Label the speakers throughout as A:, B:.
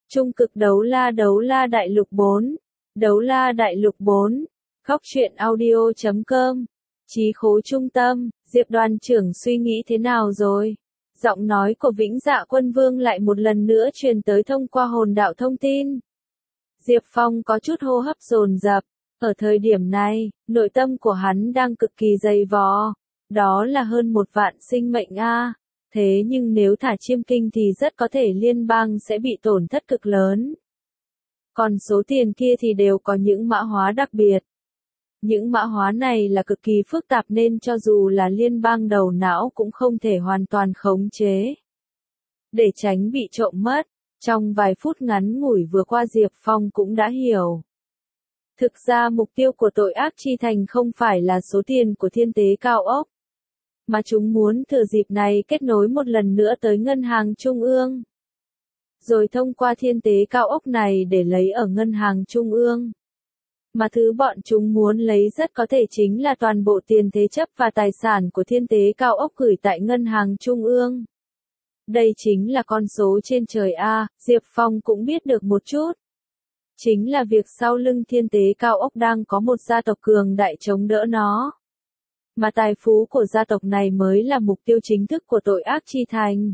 A: Trung cực đấu la đại lục 4. Đấu la đại lục 4. Góc truyện audio.com. Chí khố trung tâm, Diệp đoàn trưởng suy nghĩ thế nào rồi? Giọng nói của Vĩnh Dạ Quân Vương lại một lần nữa truyền tới thông qua hồn đạo thông tin. Diệp Phong có chút hô hấp dồn dập. Ở thời điểm này, nội tâm của hắn đang cực kỳ dày vò. Đó là hơn 1 vạn sinh mệnh a. Thế nhưng nếu thả chiêm kinh thì rất có thể liên bang sẽ bị tổn thất cực lớn. Còn số tiền kia thì đều có những mã hóa đặc biệt. Những mã hóa này là cực kỳ phức tạp nên cho dù là liên bang đầu não cũng không thể hoàn toàn khống chế. Để tránh bị trộm mất, trong vài phút ngắn ngủi vừa qua Diệp Phong cũng đã hiểu. Thực ra mục tiêu của tội ác chi thành không phải là số tiền của thiên tế cao ốc, mà chúng muốn thừa dịp này kết nối một lần nữa tới ngân hàng trung ương. Rồi thông qua thiên tế cao ốc này để lấy ở ngân hàng trung ương. Mà thứ bọn chúng muốn lấy rất có thể chính là toàn bộ tiền thế chấp và tài sản của thiên tế cao ốc gửi tại ngân hàng trung ương. Đây chính là con số trên trời A, Diệp Phong cũng biết được một chút. Chính là việc sau lưng thiên tế cao ốc đang có một gia tộc cường đại chống đỡ nó. Mà tài phú của gia tộc này mới là mục tiêu chính thức của tội ác chi thành.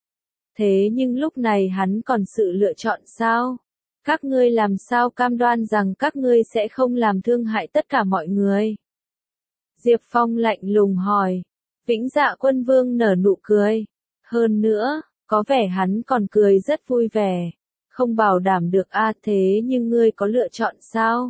A: Thế nhưng lúc này hắn còn sự lựa chọn sao? Các ngươi làm sao cam đoan rằng các ngươi sẽ không làm thương hại tất cả mọi người? Diệp Phong lạnh lùng hỏi. Vĩnh Dạ Quân Vương nở nụ cười. Hơn nữa, có vẻ hắn còn cười rất vui vẻ. Không bảo đảm được thế nhưng ngươi có lựa chọn sao?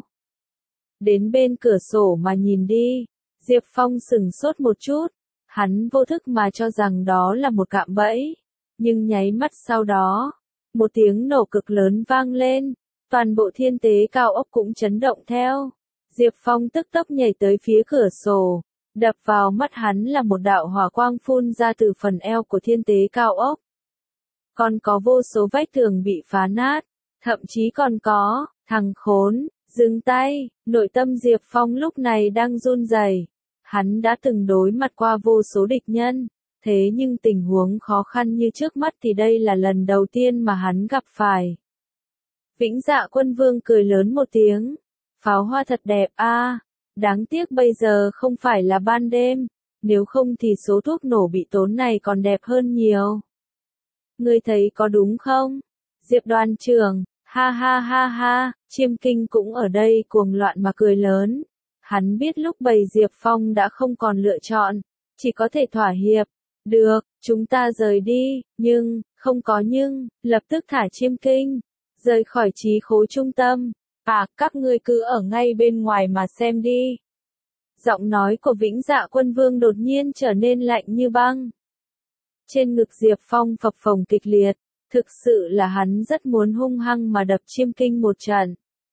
A: Đến bên cửa sổ mà nhìn đi. Diệp Phong sửng sốt một chút. Hắn vô thức mà cho rằng đó là một cạm bẫy. Nhưng nháy mắt sau đó, một tiếng nổ cực lớn vang lên. Toàn bộ thiên tế cao ốc cũng chấn động theo. Diệp Phong tức tốc nhảy tới phía cửa sổ. Đập vào mắt hắn là một đạo hỏa quang phun ra từ phần eo của thiên tế cao ốc. Còn có vô số vách tường bị phá nát. Thậm chí còn có, thằng khốn, dừng tay. Nội tâm Diệp Phong lúc này đang run rẩy. Hắn đã từng đối mặt qua vô số địch nhân. Thế nhưng tình huống khó khăn như trước mắt thì đây là lần đầu tiên mà hắn gặp phải. Vĩnh Dạ Quân Vương cười lớn một tiếng. Pháo hoa thật đẹp a. Đáng tiếc bây giờ không phải là ban đêm. Nếu không thì số thuốc nổ bị tốn này còn đẹp hơn nhiều. Ngươi thấy có đúng không? Diệp đoàn trưởng, ha ha ha ha, chiêm kinh cũng ở đây cuồng loạn mà cười lớn. Hắn biết lúc bầy Diệp Phong đã không còn lựa chọn, chỉ có thể thỏa hiệp. Được, chúng ta rời đi, nhưng, không có nhưng, lập tức thả chiêm kinh, rời khỏi chí khố trung tâm. Các ngươi cứ ở ngay bên ngoài mà xem đi. Giọng nói của Vĩnh Dạ Quân Vương đột nhiên trở nên lạnh như băng. Trên ngực Diệp Phong phập phồng kịch liệt, thực sự là hắn rất muốn hung hăng mà đập chiêm kinh một trận.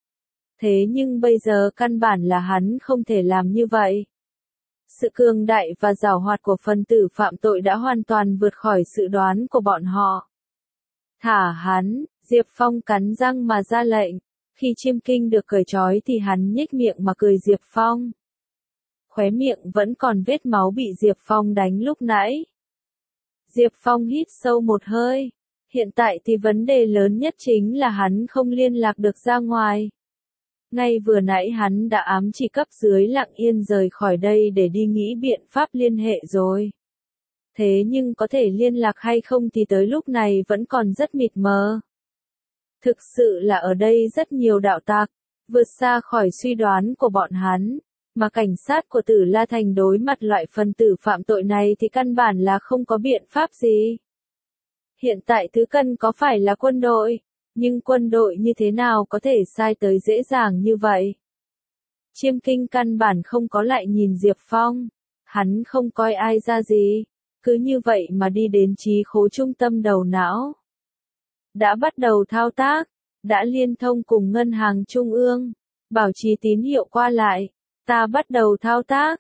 A: Thế nhưng bây giờ căn bản là hắn không thể làm như vậy. Sự cường đại và giàu hoạt của phần tử phạm tội đã hoàn toàn vượt khỏi dự đoán của bọn họ. Thả hắn, Diệp Phong cắn răng mà ra lệnh. Khi chiêm kinh được cởi trói thì hắn nhếch miệng mà cười Diệp Phong. Khóe miệng vẫn còn vết máu bị Diệp Phong đánh lúc nãy. Diệp Phong hít sâu một hơi. Hiện tại thì vấn đề lớn nhất chính là hắn không liên lạc được ra ngoài. Ngay vừa nãy hắn đã ám chỉ cấp dưới lặng yên rời khỏi đây để đi nghĩ biện pháp liên hệ rồi. Thế nhưng có thể liên lạc hay không thì tới lúc này vẫn còn rất mịt mờ. Thực sự là ở đây rất nhiều đạo tặc, vượt xa khỏi suy đoán của bọn hắn, mà cảnh sát của Tử La Thành đối mặt loại phần tử phạm tội này thì căn bản là không có biện pháp gì. Hiện tại thứ cần có phải là quân đội, nhưng quân đội như thế nào có thể sai tới dễ dàng như vậy? Chiêm kinh căn bản không có lại nhìn Diệp Phong, hắn không coi ai ra gì, cứ như vậy mà đi đến chí khố trung tâm đầu não. Đã bắt đầu thao tác, đã liên thông cùng ngân hàng trung ương, bảo trì tín hiệu qua lại, ta bắt đầu thao tác,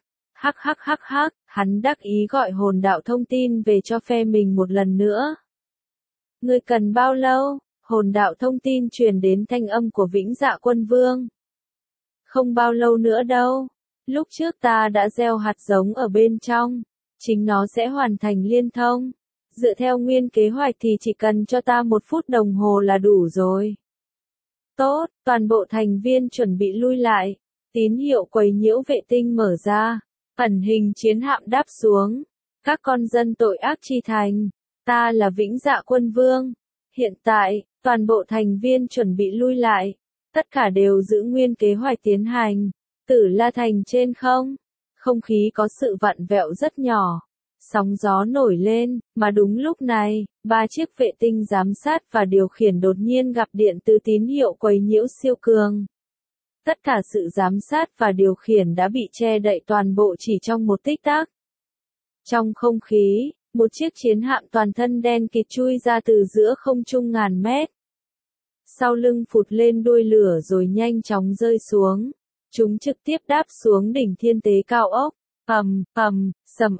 A: hắc, hắn đắc ý gọi hồn đạo thông tin về cho phe mình một lần nữa. Ngươi cần bao lâu? Hồn đạo thông tin truyền đến thanh âm của Vĩnh Dạ Quân Vương. Không bao lâu nữa đâu, lúc trước ta đã gieo hạt giống ở bên trong, chính nó sẽ hoàn thành liên thông. Dựa theo nguyên kế hoạch thì chỉ cần cho ta 1 phút đồng hồ là đủ rồi. Tốt, toàn bộ thành viên chuẩn bị lui lại. Tín hiệu quấy nhiễu vệ tinh mở ra. Ẩn hình chiến hạm đáp xuống. Các con dân tội ác chi thành. Ta là Vĩnh Dạ Quân Vương. Hiện tại, toàn bộ thành viên chuẩn bị lui lại. Tất cả đều giữ nguyên kế hoạch tiến hành. Tử La Thành trên không. Không khí có sự vặn vẹo rất nhỏ. Sóng gió nổi lên, mà đúng lúc này, 3 chiếc vệ tinh giám sát và điều khiển đột nhiên gặp điện từ tín hiệu quấy nhiễu siêu cường. Tất cả sự giám sát và điều khiển đã bị che đậy toàn bộ chỉ trong một tích tắc. Trong không khí, một chiếc chiến hạm toàn thân đen kịt chui ra từ giữa không trung ngàn mét. Sau lưng phụt lên đuôi lửa rồi nhanh chóng rơi xuống. Chúng trực tiếp đáp xuống đỉnh thiên tế cao ốc. Sầm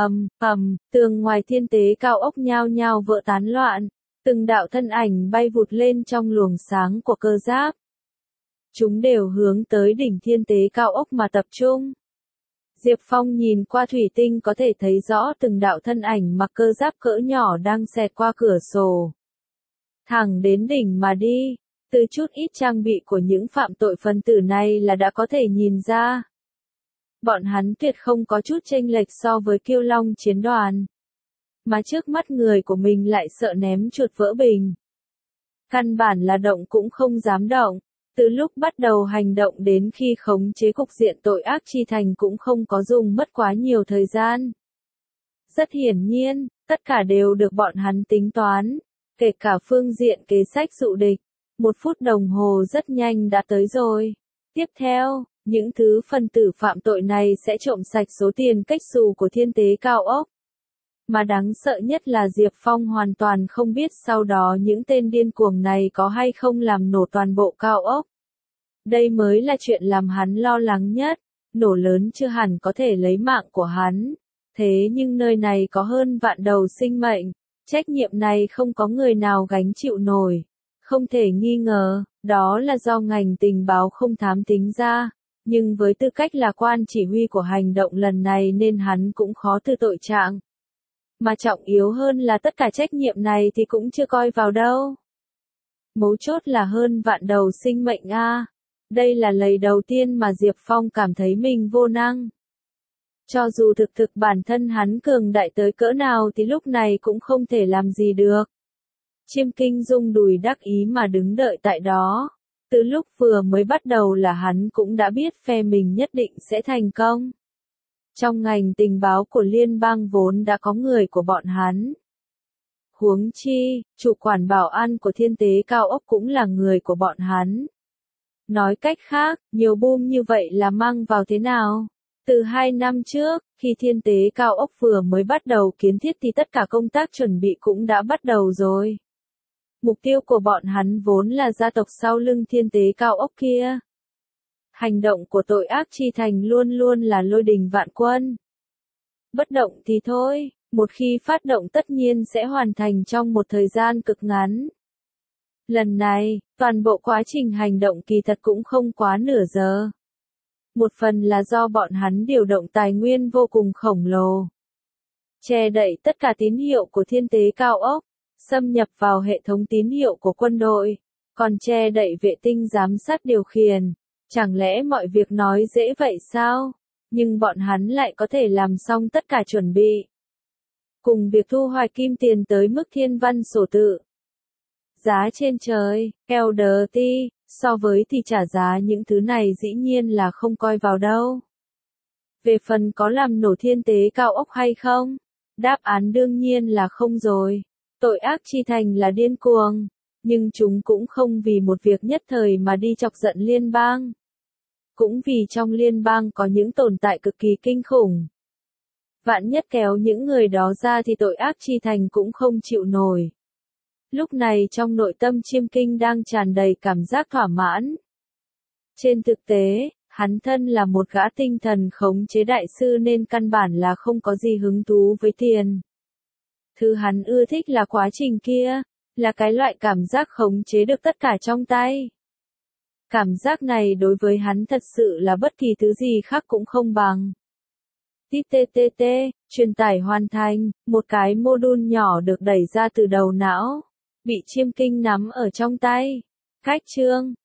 A: tường ngoài thiên tế cao ốc nhao nhao vỡ tán loạn. Từng đạo thân ảnh bay vụt lên trong luồng sáng của cơ giáp. Chúng đều hướng tới đỉnh thiên tế cao ốc mà tập trung. Diệp Phong nhìn qua thủy tinh có thể thấy rõ từng đạo thân ảnh mặc cơ giáp cỡ nhỏ đang xẹt qua cửa sổ. Thẳng đến đỉnh mà đi, từ chút ít trang bị của những phạm tội phân tử này là đã có thể nhìn ra. Bọn hắn tuyệt không có chút chênh lệch so với Kiêu Long chiến đoàn. Mà trước mắt người của mình lại sợ ném chuột vỡ bình. Căn bản là động cũng không dám động. Từ lúc bắt đầu hành động đến khi khống chế cục diện tội ác chi thành cũng không có dùng mất quá nhiều thời gian. Rất hiển nhiên, tất cả đều được bọn hắn tính toán, kể cả phương diện kế sách dụ địch. 1 phút đồng hồ rất nhanh đã tới rồi. Tiếp theo, những thứ phân tử phạm tội này sẽ trộm sạch số tiền cách xù của thiên tế cao ốc. Mà đáng sợ nhất là Diệp Phong hoàn toàn không biết sau đó những tên điên cuồng này có hay không làm nổ toàn bộ cao ốc. Đây mới là chuyện làm hắn lo lắng nhất. Nổ lớn chưa hẳn có thể lấy mạng của hắn. Thế nhưng nơi này có hơn vạn đầu sinh mệnh. Trách nhiệm này không có người nào gánh chịu nổi. Không thể nghi ngờ, đó là do ngành tình báo không thám tính ra. Nhưng với tư cách là quan chỉ huy của hành động lần này nên hắn cũng khó từ tội trạng. Mà trọng yếu hơn là tất cả trách nhiệm này thì cũng chưa coi vào đâu. Mấu chốt là hơn vạn đầu sinh mệnh a. Đây là lần đầu tiên mà Diệp Phong cảm thấy mình vô năng. Cho dù thực bản thân hắn cường đại tới cỡ nào thì lúc này cũng không thể làm gì được. Chiêm Kinh rung đùi đắc ý mà đứng đợi tại đó. Từ lúc vừa mới bắt đầu là hắn cũng đã biết phe mình nhất định sẽ thành công. Trong ngành tình báo của liên bang vốn đã có người của bọn hắn. Huống chi, chủ quản bảo an của thiên tế cao ốc cũng là người của bọn hắn. Nói cách khác, nhiều boom như vậy là mang vào thế nào? Từ 2 năm trước, khi thiên tế cao ốc vừa mới bắt đầu kiến thiết thì tất cả công tác chuẩn bị cũng đã bắt đầu rồi. Mục tiêu của bọn hắn vốn là gia tộc sau lưng thiên tế cao ốc kia. Hành động của tội ác chi thành luôn luôn là lôi đình vạn quân. Bất động thì thôi, một khi phát động tất nhiên sẽ hoàn thành trong một thời gian cực ngắn. Lần này, toàn bộ quá trình hành động kỳ thật cũng không quá nửa giờ. Một phần là do bọn hắn điều động tài nguyên vô cùng khổng lồ. Che đậy tất cả tín hiệu của thiên tế cao ốc, xâm nhập vào hệ thống tín hiệu của quân đội, còn che đậy vệ tinh giám sát điều khiển. Chẳng lẽ mọi việc nói dễ vậy sao? Nhưng bọn hắn lại có thể làm xong tất cả chuẩn bị. Cùng việc thu hoạch kim tiền tới mức thiên văn sổ tự. Giá trên trời, LDT, so với thì trả giá những thứ này dĩ nhiên là không coi vào đâu. Về phần có làm nổ thiên tế cao ốc hay không? Đáp án đương nhiên là không rồi. Tội ác chi thành là điên cuồng, nhưng chúng cũng không vì một việc nhất thời mà đi chọc giận liên bang. Cũng vì trong liên bang có những tồn tại cực kỳ kinh khủng. Vạn nhất kéo những người đó ra thì tội ác chi thành cũng không chịu nổi. Lúc này trong nội tâm Chiêm Kinh đang tràn đầy cảm giác thỏa mãn. Trên thực tế, hắn thân là một gã tinh thần khống chế đại sư nên căn bản là không có gì hứng thú với tiền. Thứ hắn ưa thích là quá trình kia, là cái loại cảm giác khống chế được tất cả trong tay. Cảm giác này đối với hắn thật sự là bất kỳ thứ gì khác cũng không bằng. TTTT, truyền tải hoàn thành, một cái module nhỏ được đẩy ra từ đầu não, bị chiêm kinh nắm ở trong tay. Cách chương